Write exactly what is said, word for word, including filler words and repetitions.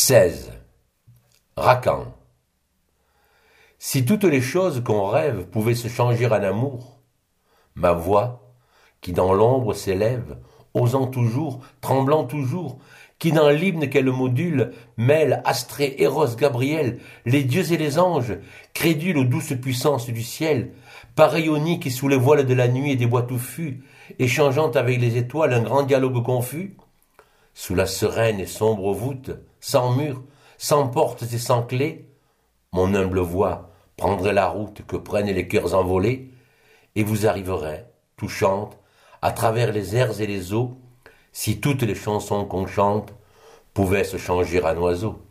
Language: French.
seize. Racan. Si toutes les choses qu'on rêve pouvaient se changer en amour, ma voix, qui dans l'ombre s'élève, osant toujours, tremblant toujours, qui dans l'hymne qu'elle module, mêle Astrée, Eros, Gabriel, les dieux et les anges, crédules aux douces puissances du ciel, pareil au nid qui sous les voiles de la nuit et des bois touffus, échangeant avec les étoiles un grand dialogue confus, sous la sereine et sombre voûte, sans mur, sans portes et sans clés, mon humble voix prendrait la route que prennent les cœurs envolés, et vous arriverez, touchante, à travers les airs et les eaux, si toutes les chansons qu'on chante pouvaient se changer en oiseaux.